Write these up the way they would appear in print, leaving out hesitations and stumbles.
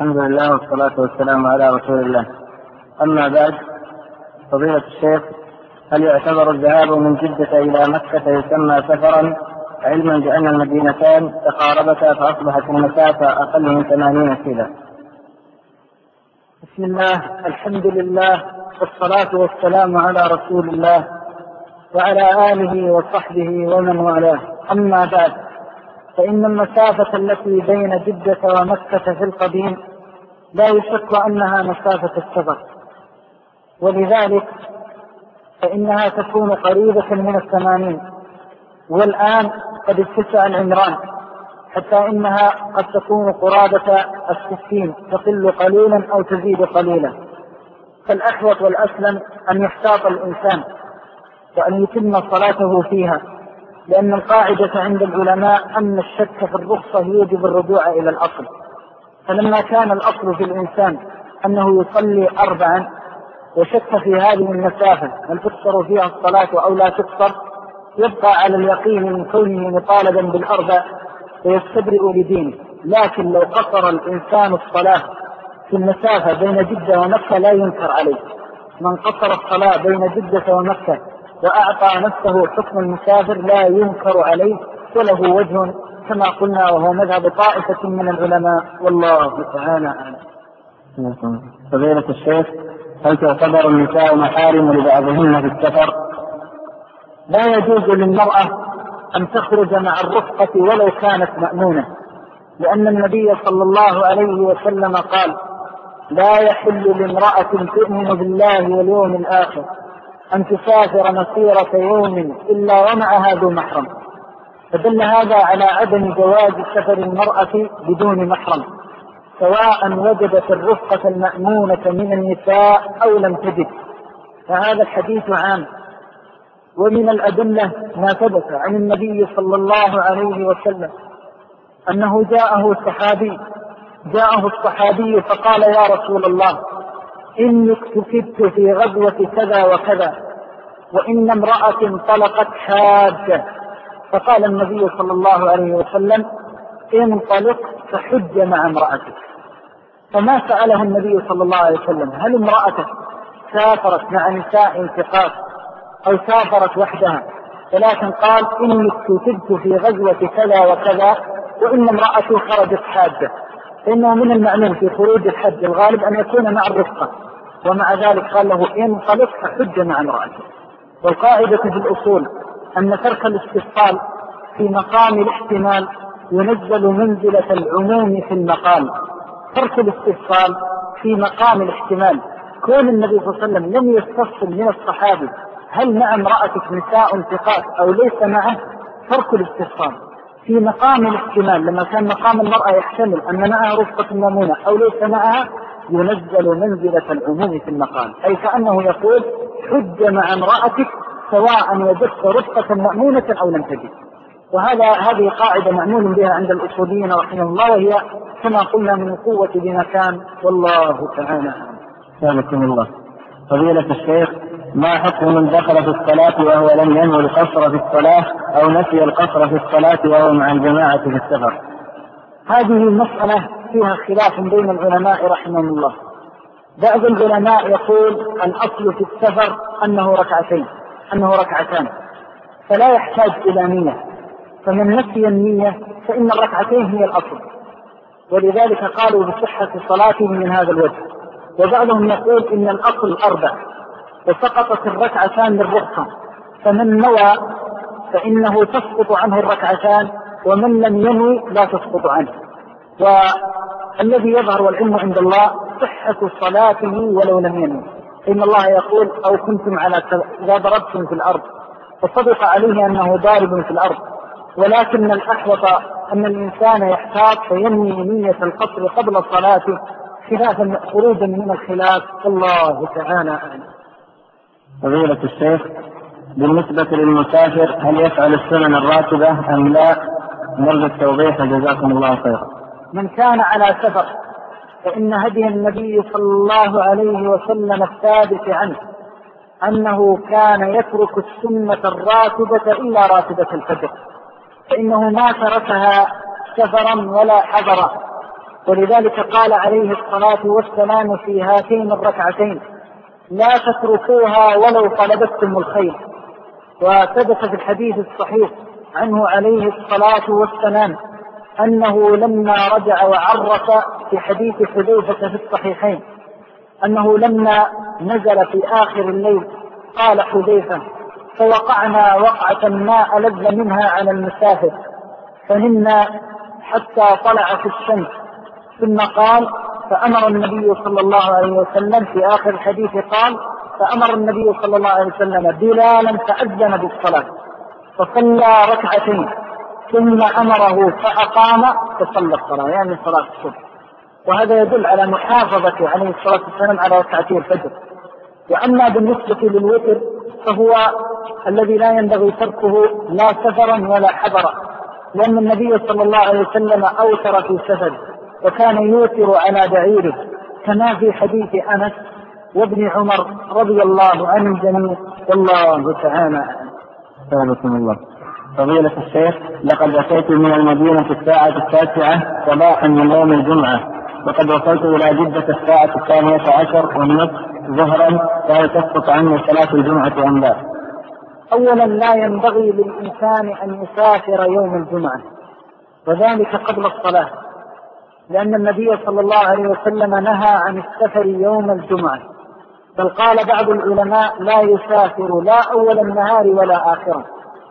الحمد لله والصلاة والسلام على رسول الله. أما بعد، فضيلة الشيخ، هل يعتبر الذهاب من جدة إلى مكة يسمى سفرا، علما بأن المدينتان تقاربتا فأصبحت المسافة أقل من 80 كيلو؟ بسم الله، الحمد لله، والصلاة والسلام على رسول الله وعلى آله وصحبه ومن والاه. أما بعد، فإن المسافة التي بين جدة ومكة في القديم لا يشك أنها مسافة السفر، ولذلك فإنها تكون قريبة من 80، والآن قد اتسع العمران حتى إنها قد تكون قرابة 60، تقل قليلا أو تزيد قليلا. فالأحوط والأسلم أن يحتاط الإنسان وأن يتم صلاته فيها، لأن القاعدة عند العلماء أن الشك في الرخصة يوجب الرجوع إلى الأصل. فلما كان الأصل في الإنسان أنه يصلي 4 وشك في هذه المسافة هل تقصر فيها الصلاة أو لا تقصر، يبقى على اليقين من كونه مطالبا بال4 ويستبرئ لدينه. لكن لو قصر الإنسان الصلاة في المسافة بين جدة ومكة لا ينكر عليه. من قصر الصلاة بين جدة ومكة وأعطى نفسه حكم المسافر لا ينكر عليه، وله وجه كما قلنا، وهو مذهب طائفة من العلماء، والله تعالى أعلم. فضيلة الشيخ، هل تعتبر النساء محارم لبعضهن في السفر؟ لا يجوز للمرأة أن تخرج مع الرفقة ولو كانت مأمونة، لأن النبي صلى الله عليه وسلم قال: لا يحل لامرأة تؤمن بالله واليوم الآخر أن تسافر مسيرة يوم إلا ومعها ذو محرم. فدل هذا على عدم جواز سفر المرأة بدون محرم، سواء وجدت الرفقة المأمونة من النساء أو لم تجد. فهذا الحديث عام. ومن الأدلة ما ثبت عن النبي صلى الله عليه وسلم أنه جاءه الصحابي فقال: يا رسول الله، إني اكتفدت في غزوة كذا وكذا، وإن امرأة انطلقت حاجة. فقال النبي صلى الله عليه وسلم: انطلق فحج مع امرأتك. فما سأله النبي صلى الله عليه وسلم هل امرأته سافرت مع نساء ثقات أو سافرت وحدها، ولكن قال: إني اكتفدت في غزوة كذا وكذا، وإن امرأتي خرجت حاجة. فإنه من المعلوم في خروج الحج الغالب أن يكون مع الرفقة، ومع ذلك قال له: انطلق فحج مع امرأتك. والقاعدة في الأصول أن ترك الاستفصال في مقام الاحتمال ينزل منزلة العموم في المقال. ترك الاستفصال في مقام الاحتمال، كون النبي صلى الله عليه وسلم لم يستفصل من الصحابي هل مع امرأتك نساء ثقات أو ليس معه، ترك الاستفصال في مقام الاحتمال لما كان مقام المرأة يحتمل أن معها رفقة مأمونة أو ليس معها، ينزل منزلة العموم في المقام، أي كأنه يقول: حج مع امرأتك سواء وجدت رفقة مأمونة أو لم تجد. هذه قاعدة معمول بها عند الأصوليين رحمه الله، وهي كما قلنا من قوة بمكان، والله تعالى. سلامكم الله. فضيلة الشيخ، ما حكم من دخل في الصلاة وهو لم ينوي القصر في الصلاة أو نسي القصر في الصلاة وهو مع الجماعة في السفر؟ هذه المسألة فيها خلاف بين العلماء رحمهم الله. بعض العلماء يقول الأصل في السفر أنه ركعتان، فلا يحتاج إلى نية، فمن نسي النية فإن الركعتين هي الأصل، ولذلك قالوا بصحة صلاته من هذا الوجه. وبعضهم يقول إن الأصل 4 وسقطت الركعتان للرخصة، فمن نوى فإنه تسقط عنه الركعتان، ومن لم ينوي لا تسقط عنه. والذي يظهر والعلم عند الله صحة صلاته ولو لم ينوي، إن الله يقول: أو كنتم على إذا ضربتم في الأرض، فصدق عليه أنه ضارب في الأرض، ولكن الأحوط أن الإنسان يحتاط فينوي نية القصر قبل صلاته، خروجا من الخلاف، الله تعالى أعلم. فضيلة الشيخ، بالنسبة للمسافر هل يفعل السنن الراتبة أم لا؟ نرجو التوضيح جزاكم الله خيرا. من كان على سفر فإن هدي النبي صلى الله عليه وسلم الثابت عنه أنه كان يترك السنة الراتبة إلا راتبة الفجر، فإنه ما تركها سفرا ولا حضرا، ولذلك قال عليه الصلاة والسلام في هاتين الركعتين: لا تتركوها ولو طلبتم الخير. وثبت في الحديث الصحيح عنه عليه الصلاة والسلام أنه لما رجع وعرف في حديث حذيفة في الصحيحين أنه لما نزل في آخر الليل قال حذيفة: فوقعنا وقعة ما ألذ منها على المسافر فنمنا حتى طلعت الشمس. ثم قال: فأمر النبي صلى الله عليه وسلم في آخر الحديث قال: فأمر النبي صلى الله عليه وسلم بلالا فأذن بالصلاة فصلى ركعتين ثم أمره فأقام فصلى الصلاة، يعني صلاة الصبح. وهذا يدل على محافظة عليه الصلاة والسلام على ركعتي الفجر. وأما بالنسبة للوتر فهو الذي لا ينبغي تركه لا سفرا ولا حضرا، لأن النبي صلى الله عليه وسلم أوتر في سفر وكان يوتر على بعيره، كما في حديث أنس وابن عمر رضي الله عن الجميع، والله تعالى أعلم. الله. فضيلة الشيخ، لقد أتيت من المدينة الساعة 9 صباحا من يوم الجمعة، وقد وصلت إلى جدة الساعة 12:30 ظهرا، فهل تسقط عني صلاة الجمعة أم لا؟ أولا لا ينبغي للإنسان أن يسافر يوم الجمعة، وذلك قبل الصلاة، لأن النبي صلى الله عليه وسلم نهى عن السفر يوم الجمعة، بل قال بعض العلماء: لا يسافر لا أول النهار ولا آخره.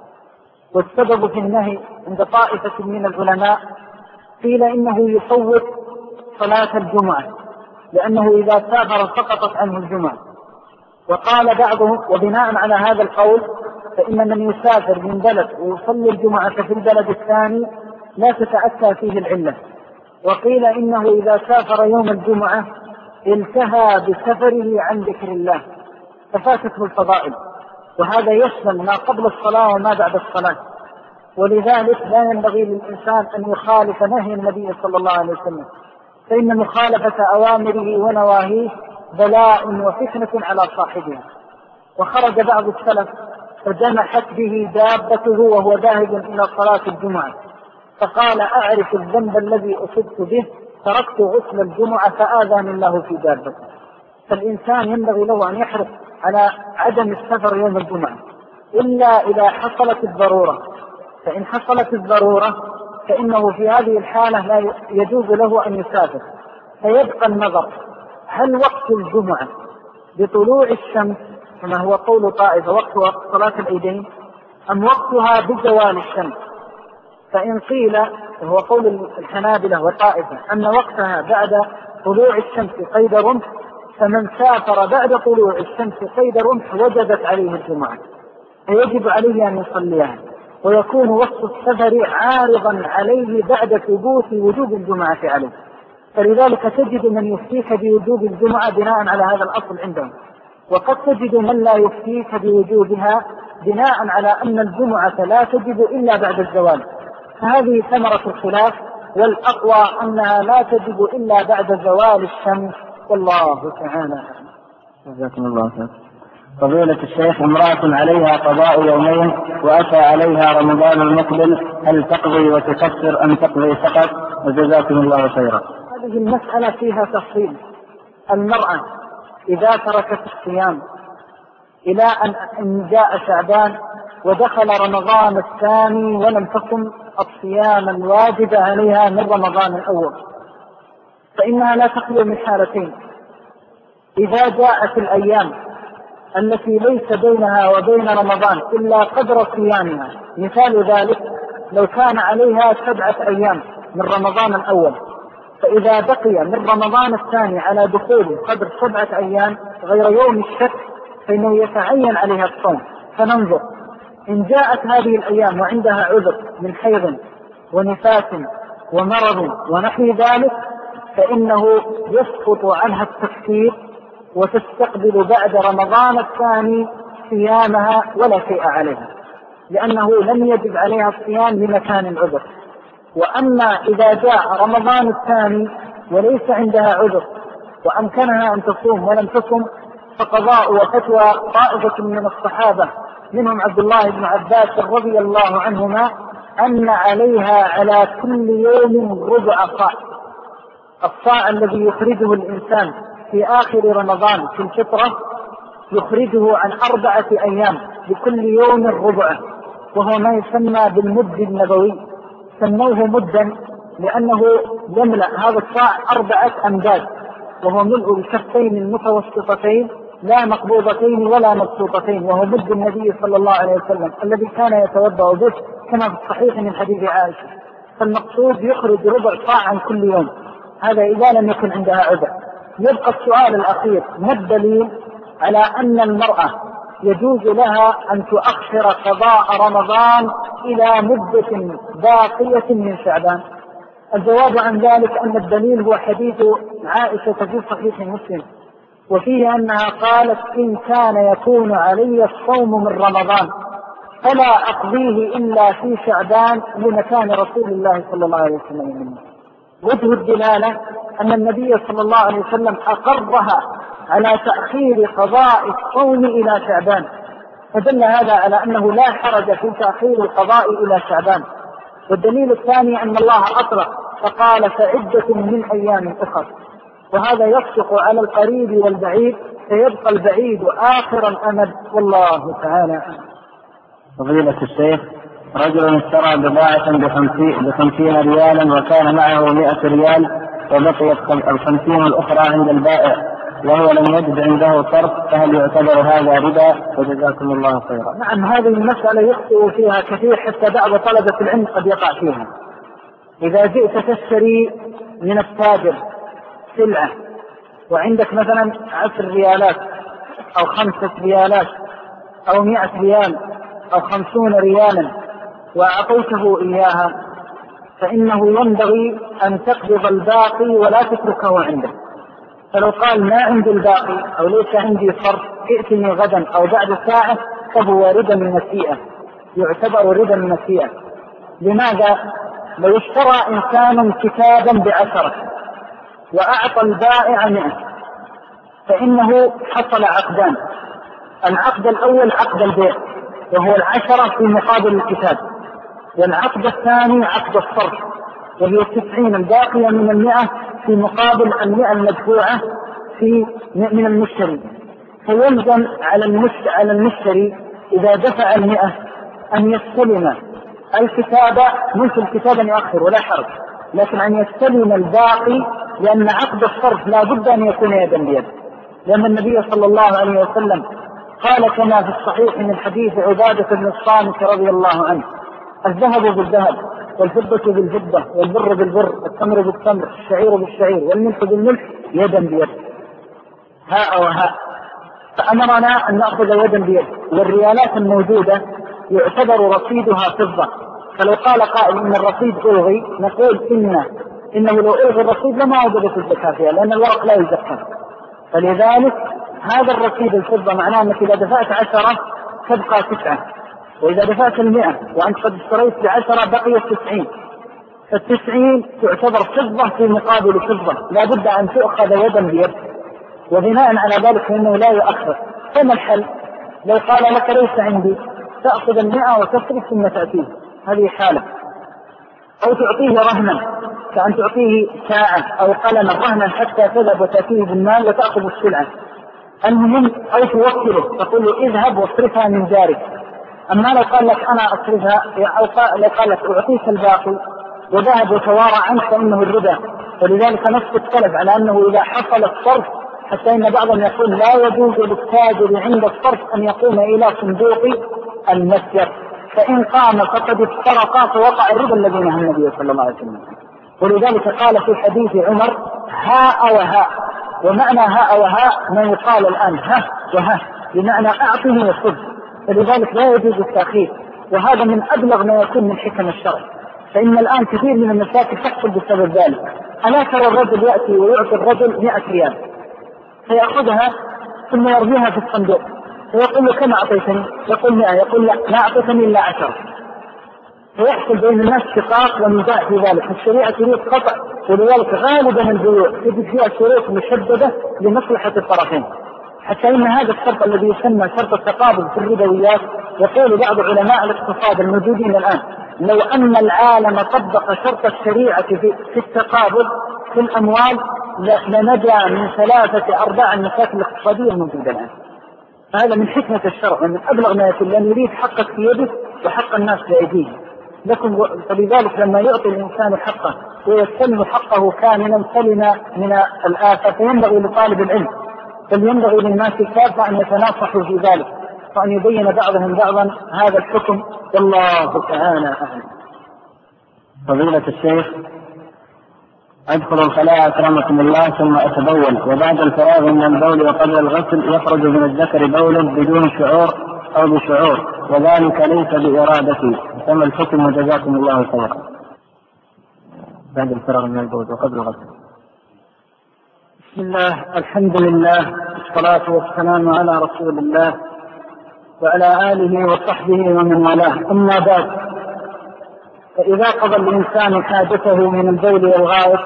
والسبب في النهي عند طائفة من العلماء قيل إنه يفوت صلاة الجمعة، لأنه إذا سافر سقطت عنه الجمعة. وقال بعضهم: وبناء على هذا القول فإن من يسافر من بلد ويصلي الجمعة في البلد الثاني لا تتأتى فيه العلة. وقيل إنه إذا سافر يوم الجمعة انتهى بسفره عن ذكر الله ففاتته الفضائل، وهذا يشمل ما قبل الصلاة وما بعد الصلاة. ولذلك لا ينبغي للإنسان أن يخالف نهي النبي صلى الله عليه وسلم، فإن مخالفة أوامره ونواهيه بلاء وفتنة على صاحبها. وخرج بعض السلف فجمحت به دابته وهو ذاهب إلى صلاة الجمعة، فقال: أعرف الذنب الذي أصبت به، تركت غسل الجمعة فآذاني الله في دابته. فالإنسان ينبغي له أن يحرص على عدم السفر يوم الجمعة إلا إذا حصلت الضرورة، فإن حصلت الضرورة فإنه في هذه الحالة لا يجوز له أن يسافر. فيبقى النظر: هل وقت الجمعة بطلوع الشمس كما هو قول طائفة وقت صلاة العيدين، أم وقتها بزوال الشمس؟ فإن قيل، وهو قول الحنابلة وطائفة، أن وقتها بعد طلوع الشمس قيد رمح، فمن سافر بعد طلوع الشمس قيد رمح وجبت عليه الجمعة، فيجب عليه أن يصليها، ويكون وقت السفر عارضا عليه بعد ثبوت وجوب الجمعة عليه. فلذلك تجد من يفتيك بوجوب الجمعة بناء على هذا الأصل عندهم، وقد تجد من لا يفتيك بوجوبها بناء على أن الجمعة لا تجب إلا بعد الزوال. فهذه ثمرة الخلاف، والأقوى أنها لا تجب إلا بعد زوال الشمس، والله تعالى. جزاكم الله خير. فضيلة الشيخ، امرأة عليها قضاء يومين وأتى عليها رمضان المقبل، هل تقضي وتكفر أم تقضي فقط؟ وجزاكم الله خيرا. هذه المسألة فيها تفصيل. المرأة إذا تركت الصيام إلى أن جاء شعبان ودخل رمضان الثاني ولم تقم الصيام الواجب عليها من رمضان الأول، فإنها لا تخلو من حالتين: إذا جاءت الأيام التي ليس بينها وبين رمضان إلا قدر صيامها، مثال ذلك لو كان عليها 7 أيام من رمضان الأول، فإذا بقي من رمضان الثاني على دخول قدر 7 أيام غير يوم الشك فإنه يتعين عليها الصوم. فننظر إن جاءت هذه الأيام وعندها عذر من حيض ونفاس ومرض ونحو ذلك فإنه يسقط عنها التكفير وتستقبل بعد رمضان الثاني صيامها ولا شيء عليها، لأنه لم يجب عليها الصيام لمكان العذر. وأما إذا جاء رمضان الثاني وليس عندها عذر وأمكنها أن تصوم ولم تصم، فقضاء وفتوى طائفة من الصحابة منهم عبد الله بن عباس رضي الله عنهما أن عليها على كل يوم ربع صاع، الصاع الذي يخرجه الإنسان في آخر رمضان في الفطرة يخرجه عن 4 أيام لكل يوم ربع، وهو ما يسمى بالمد النبوي. سموه مدا لأنه يملأ هذا الصاع 4 أمداد، وهو ملء الكفين المتوسطتين لا مقبوضتين ولا مبسوطتين، وهو مد النبي صلى الله عليه وسلم الذي كان يتوضأ به كما في الصحيح من حديث عائشة. فالمقصود يخرج ربع صاعا كل يوم، هذا إذا لم يكن عندها عذر. يبقى السؤال الأخير: ما الدليل على أن المرأة يجوز لها أن تؤخر قضاء رمضان إلى مدة باقية من شعبان؟ الجواب عن ذلك أن الدليل هو حديث عائشة في صحيح مسلم، وفيه أنها قالت: إن كان يكون علي الصوم من رمضان فلا أقضيه إلا في شعبان لمكان رسول الله صلى الله عليه وسلم منه. وجه الدلالة أن النبي صلى الله عليه وسلم أقرها على تأخير قضاء الصوم إلى شعبان، فدل هذا على أنه لا حرج في تأخير القضاء إلى شعبان. والدليل الثاني أن الله أطلق فقال: فعدة من أيام أخر، وهذا يصدق على القريب والبعيد، فيبقى البعيد آخر الأمد، والله تعالى. فضيلة الشيخ: رجل اشترى بضاعة ب50 ريالا وكان معه 100 ريال وبقيت 50 الأخرى عند البائع وهو لم يجد عنده صرف، فهل يعتبر هذا ربا؟ وجزاكم الله خيرا. نعم، هذه المسألة يخطئ فيها كثير، حتى بعض طلبة العلم قد يقع فيها. إذا جئت تشتري من التاجر سلعة وعندك مثلا 10 ريالات أو 5 ريالات أو 100 ريال أو 50 ريالا وأعطيته إياها، فإنه ينبغي أن تقبض الباقي ولا تتركه عنده. فلو قال: ما عندي الباقي أو ليس عندي صرف، ائتني غدا أو بعد ساعة، فهو ربا من النسيئة، يعتبر ربا من النسيئة. لماذا؟ لو اشترى إنسان كتابا ب10 وأعطى البائع 100، فإنه حصل عقدان: العقد الأول عقد البيع وهو 10 في مقابل الكتاب، والعقد الثاني عقد الصرف وهي 90 الباقية من 100 في مقابل 100 المدفوعة من المشتري. فيلزم على المشتري إذا دفع 100 أن يستلم الكتاب، مش الكتاب يؤخر ولا حرج، لكن أن يستلم الباقي، لأن عقد الصرف لا بد أن يكون يدا بيد، لأن النبي صلى الله عليه وسلم قال كما في الصحيح من الحديث عبادة بن الصامت رضي الله عنه: الذهب بالذهب والفضة بالفضة والبر بالبر والتمر بالتمر الشعير بالشعير والملح بالملح يدا بيد، هاء وهاء. فأمرنا أن نأخذ يدا بيد، والريالات الموجودة يعتبر رصيدها فضة. فلو قال قائل إن الرصيد ألغي، نقول إنه لو ألغي الرصيد لما وجدت الزكاة فيها، لأن الورق لا يزكى. فلذلك هذا الرصيد الفضة معناه أنك إذا دفعت 10 تبقى 9، وإذا دفعت 100 وأنت قد اشتريت ب10 بقيت 90، فال90 تعتبر فضة في مقابل فضة، لا بد أن تؤخذ يدا بيد. وبناء على ذلك فإنه لا يؤخر. فما الحل؟ لو قال لك: ليس عندي، تأخذ 100 وتصرف ثم تأتيه، هذه حالة. أو تعطيه رهنا، كأن تعطيه ساعة أو قلما رهنا حتى تذهب وتأتيه بالمال وتأخذ السلعة. المهم أو توكله تقول له: اذهب واصرفها من جارك. أما لو قال لك: أنا أصرفها، أو لو قال لك: أعطيك الباقي، وذهب وتوارى عنك، فإنه الربا. ولذلك نص السلف على أنه إذا حصل الصرف، حتى إن بعضهم يقول: لا يجوز للتاجر عند الصرف أن يقوم إلى صندوق المتجر، فإن قام فقد افترق فوقع الربا الذي نهى النبي صلى الله عليه وسلم. ولذلك قال في حديث عمر: هاء وهاء. ومعنى هاء وهاء ما يقال الآن ها وها، بمعنى أعطه وخذ. فلذلك لا يجوز التأخير، وهذا من أبلغ ما يكون من حكم الشرع. فإن الآن كثير من المشاكل تحصل بسبب ذلك. ألا ترى الرجل يأتي ويعطي الرجل 100 ريال فيأخذها ثم يرميها في الصندوق، فيقول له: كم أعطيتني؟ يقول 100. يقول: لا أعطيتني إلا 10. فيحصل بين الناس شقاق ونزاع في ذلك. الشريعة تريد قطع، ولذلك غالبا البيوع تجد فيها شروط مشددة لمصلحة الطرفين، حتى إن هذا الشرط الذي يسمى شرط التقابض في الربويات يقول بعض علماء الاقتصاد الموجودين الآن لو أن العالم طبق شرط الشريعة في التقابض في الأموال لنجا من 3-4 المشاكل الاقتصادية الموجودة الآن. هذا من حكمة الشرع ومن أبلغ ما يكون، لأن يريد حقك في يده وحق الناس في أيديه. لكن فلذلك لما يعطي الإنسان حقه ويستلم حقه كاملا سلم من الآفة. فينبغي لطالب العلم بل ينبغي للناس كافة أن يتناصحوا في ذلك وأن يبين بعضهم بعضا هذا الحكم، والله تعالى أعلم. فضيلة الشيخ، أدخل الخلاء أكرمكم الله ثم أتبول، وبعد الفراغ من البول وقبل الغسل يخرج من الذكر بول بدون شعور أو بشعور، وذلك ليس بإرادتي، فما الحكم وجزاكم الله خيرا؟ بعد الفراغ من البول وقبل الغسل. بسم الله، الحمد لله، والصلاة والسلام على رسول الله وعلى آله وصحبه ومن والاه. أما بعد، فإذا قضى الإنسان حاجته من البول والغائط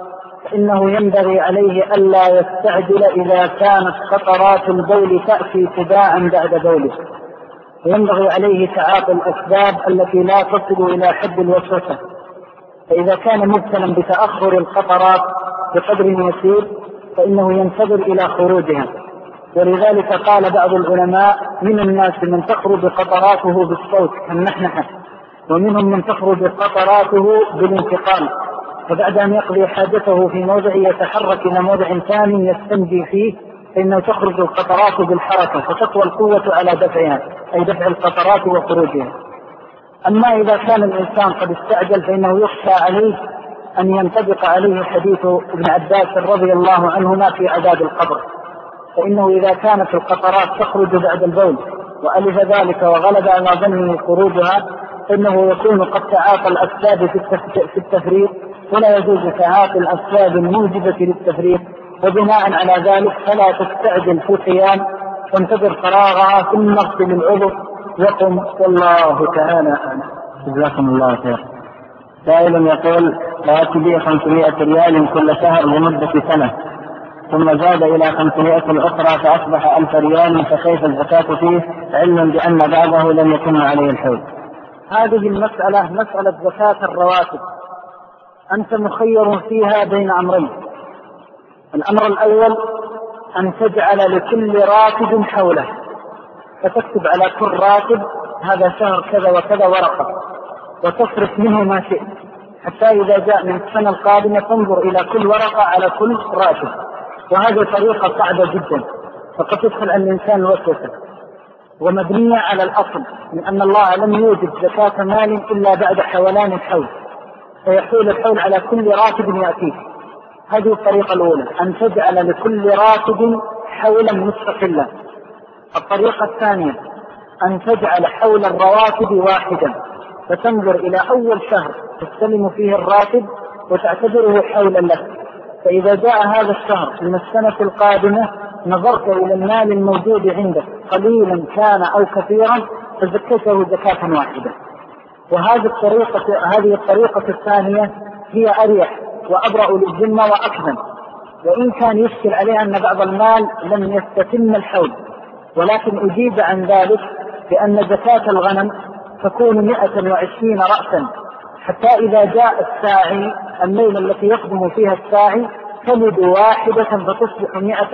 فإنه ينبغي عليه ألا يستعجل إذا كانت قطرات البول تأتي تباعا بعد بوله، وينبغي عليه تعاطي الأسباب التي لا تصل إلى حد الوسوسة. فإذا كان مبتلا بتأخر القطرات بقدر يسير فإنه ينتظر إلى خروجها. ولذلك قال بعض العلماء: من الناس من تخرج قطراته بالصوت كالنحنحة، ومنهم من تخرج قطراته بالانتقال، فبعد أن يقضي حاجته في موضع يتحرك إلى موضع ثاني يستنجي فيه فإنه تخرج القطرات بالحركة فتقوى القوة على دفعها، أي دفع القطرات وخروجها. أما إذا كان الإنسان قد استعجل فإنه يخشى عليه أن ينطبق عليه حديث ابن عباس رضي الله عنهما في عذاب القبر، فإنه إذا كانت القطرات تخرج بعد البول وألف ذلك وغلب على ظنه خروجها فإنه يكون قد تعاطى الأسباب في التفريط، ولا يجوز تعاطي الأسباب الموجبة للتفريط. وبناء على ذلك فلا تستعجل في القيام وانتظر فراغها ثم اغسل العضو وقم، والله تعالى أعلم. جزاكم الله خير. سائل يقول: راتبي 500 ريال كل شهر لمدة سنة، ثم زاد إلى 500 الأخرى فأصبح 1000 ريال، فكيف الزكاة فيه علما بأن بعضه لم يتم عليه الحول؟ هذه المسألة مسألة زكاة الرواتب، أنت مخير فيها بين أمرين. الأمر الأول أن تجعل لكل راتب حوله، فتكتب على كل راتب هذا شهر كذا وكذا ورقة، وتصرف منه ما شئت، حتى إذا جاء من السنة القادمة تنظر إلى كل ورقة على كل راتب. وهذه طريقة صعبة جدا، فقد تدخل على الإنسان الوسوسة، ومبنية على الأصل من أن الله لم يوجد زكاة مال إلا بعد حولان الحول، فيحول الحول على كل راتب يأتيه. هذه الطريقة الأولى، أن تجعل لكل راتب حولا مستقلا. الطريقة الثانية أن تجعل حول الرواتب واحدا، فتنظر إلى أول شهر تستلم فيه الراتب وتعتبره حولا لك، فإذا جاء هذا الشهر من السنة القادمة نظرت إلى المال الموجود عندك قليلا كان أو كثيرا فزكته زكاة واحدة. وهذه الطريقة الثانية هي أريح وأبرأ للذمة وأكمل، وإن كان يشكل عليها أن بعض المال لم يستتم الحول، ولكن أجيب عن ذلك بأن زكاة الغنم تكون 120 رأسا، حتى إذا جاء الساعي الليلة التي يقدم فيها الساعي تلد واحدة فتصبح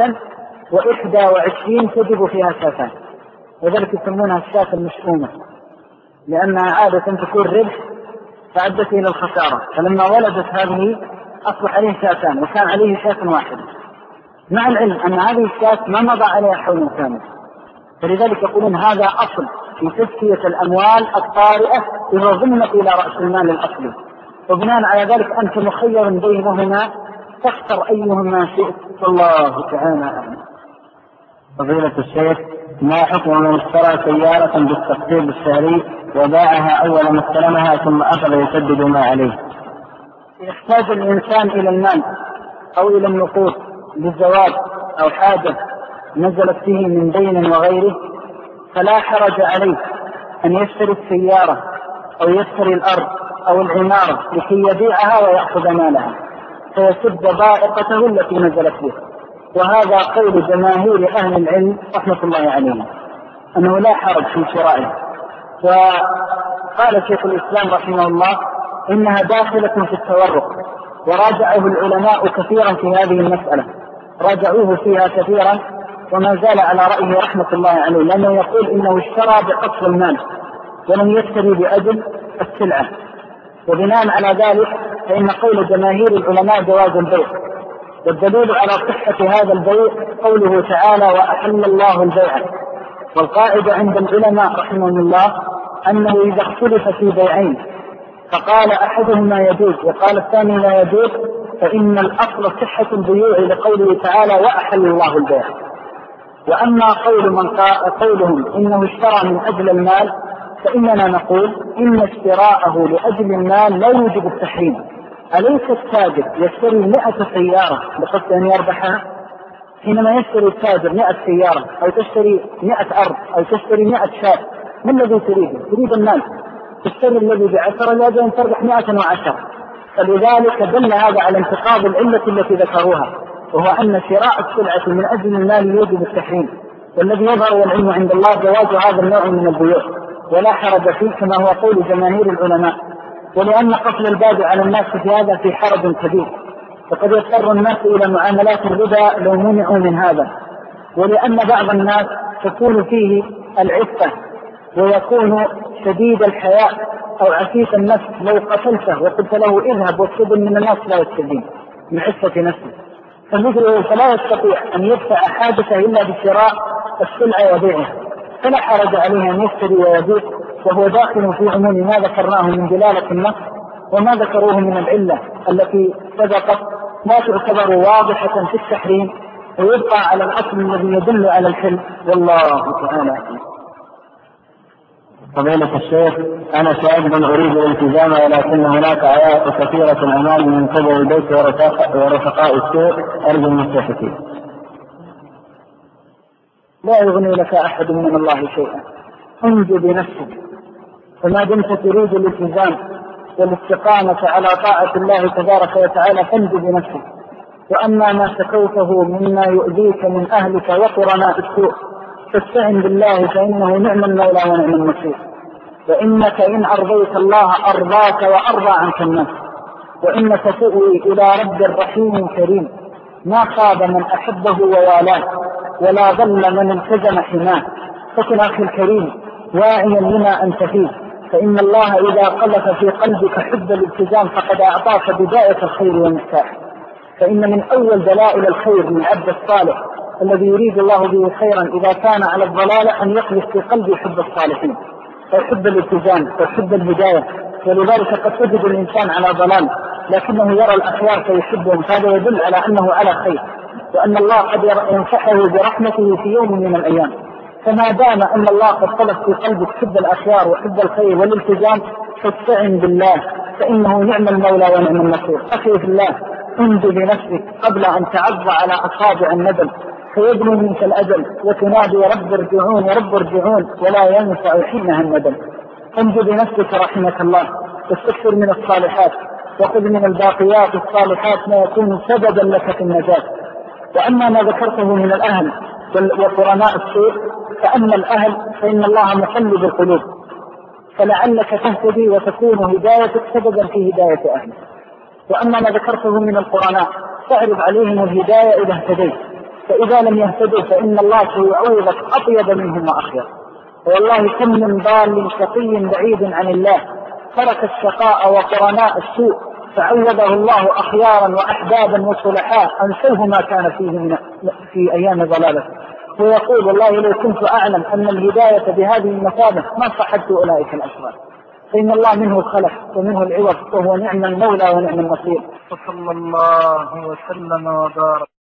121 تجب فيها شاتان، وذلك يسمونها الشاة المشؤومة، لأنها عادة تكون ربح فعدت إلى الخسارة، فلما ولدت هذه أصبح عليه شاتان وكان عليه شاة واحدة، مع العلم أن هذه الشاة ما مضى عليها حول كامل. فلذلك يقولون هذا أصل في تزكية الأموال الطارئة إذا ضمت إلى رأس المال الأصلي، وبناء على ذلك أنت مخير بينهما تختر أيهما شئت، والله تعالى أعلم. فضيلة الشيخ، ما حكم من اشترى سيارة بالتقسيط الشهري وباعها أول ما استلمها ثم أخذ يسدد ما عليه؟ يحتاج الإنسان إلى المال أو إلى النقود للزواج أو حاجة نزلت فيه من دين وغيره، فلا حرج عليه أن يشتري السيارة أو يشتري الأرض أو العمارة لكي يبيعها ويأخذ مالها فيسد ضائقته التي نزلت به. وهذا قول جماهير أهل العلم رحمة الله عليهم أنه لا حرج في شرائه. وقال شيخ الإسلام رحمه الله إنها داخلة في التورق، وراجعه العلماء كثيرا في هذه المسألة، راجعوه فيها كثيرا وما زال على رأيه رحمة الله عليه، لأنه يقول إنه اشترى بقصد المال ولم يشتري بأجل السلعة. وبناء على ذلك فإن قول جماهير العلماء جواز البيع، والدليل على صحة هذا البيع قوله تعالى وأحل الله البيع. والقاعدة عند العلماء رحمهم الله أنه إذا اختلف في بيعين فقال أحدهما يجوز وقال الثاني لا يجوز فإن الأصل صحة البيوع لقوله تعالى وأحل الله البيع. وأما قولهم إنه اشترى من أجل المال فإننا نقول إن اشتراءه لأجل المال لا يوجب التحريم. أليس التاجر يشتري 100 سيارة بقصد أن يربحها؟ حينما يشتري التاجر 100 سيارة أو تشتري 100 أرض أو تشتري 100 شاة، ما الذي تريده؟ تريد المال، تشتري الذي ب10 لابد أن تربح 110. فلذلك دل هذا على انتقاض العلة التي ذكروها، وهو أن شراء السلعة من أجل المال يوجب التحريم، والذي يظهر والعلم عند الله جواز هذا النوع من البيوع ولا حرج فيه كما هو قول جماهير العلماء. ولأن قفل الباب على الناس في هذا في حرج كبير، فقد يضطر الناس إلى معاملات الربا لو منعوا من هذا. ولأن بعض الناس تكون فيه العفة ويكون شديد الحياء أو عفيف النفس، لو قتلته وقلت له اذهب واكتب من الناس لا يستدين من عفة نفسه، فمثله فلا يستطيع أن يدفع حاجته إلا بشراء السلعة وبيعها، فلا حرج عليه أن يشتري ويبيع، وهو داخل في عموم ما ذكرناه من دلالة النص وما ذكروه من العلة التي سبقت، لا تعتبر واضحة في التحريم ويبقى على الأصل الذي يدل على الحل. والله تعالى. فضيلة الشيخ، أنا شاب أريد الالتزام ولكن هناك عوائق كثيرة أمامي من قبل البيت ورفقاء السوء، أرجو النصيحة فيه. لا يغني لك أحد من الله شيئا، انجو بنفسك، فما دمت تريد الالتزام والاستقامة على طاعة الله تبارك وتعالى فانجو بنفسك. وأما ما شكوته مما يؤذيك من أهلك وقرناء السوء فاستعن بالله فإنه نعم المولى ونعم النصير. وإنك إن أرضيت الله أرضاك وأرضى عنك الناس، وإنك تؤوي إلى رب رحيم كريم ما خاب من أحبه ووالاه ولا ضل من التزم حماه. فكن أخي الكريم واعيا لما أنت فيه، فإن الله إذا قذف في قلبك حب الالتزام فقد أعطاك بداية الخير والمفتاح. فإن من أول دلائل الخير من عبد الصالح الذي يريد الله به خيرا إذا كان على الضلالة أن يقذف في قلبه حب الصالحين ويحب الالتزام ويحب الهداية. ولذلك قد تجد الإنسان على ضلال لكنه يرى الأخيار فيحبهم، هذا يدل على أنه على خير، وأن الله قد ينفحه برحمته في يوم من الأيام. فما دام أن الله قد طلب في قلبك حب الأخيار وحب الخير والالتزام فاستعن بالله فإنه نعم المولى ونعم النصير. أخي في الله، انجو بنفسك قبل أن تعض على أصابع الندم فيدنو منك الأجل وتنادي رب ارجعون رب ارجعون ولا ينفع حينها الندم. انجو بنفسك رحمك الله واستكثر من الصالحات وخذ من الباقيات الصالحات ما يكون سببا لك في النجاة. وأما ما ذكرته من الأهل وقرناء السوء فأما الأهل فإن الله مقلب القلوب، فلعلك تهتدي وتكون هدايتك سببا في هداية أهلك. وأما ما ذكرته من القرناء فاعرض عليهم الهداية إذا اهتديت، فإذا لم يهتدوا فإن الله سيعوضك أطيب منهم وأخير. والله كم من ضال شقي بعيد عن الله ترك الشقاء وقرناء السوء فعوضه الله أخيارا وأحبابا وصلحاء أنسوه ما كان فيه في أيام ضلالته، ويقول والله لو كنت أعلم أن الهداية بهذه المثابة ما صحبت أولئك الأشرار. فإن الله منه الخلق ومنه العوض وهو نعم المولى ونعم النصير. صلى الله وسلم وبارك.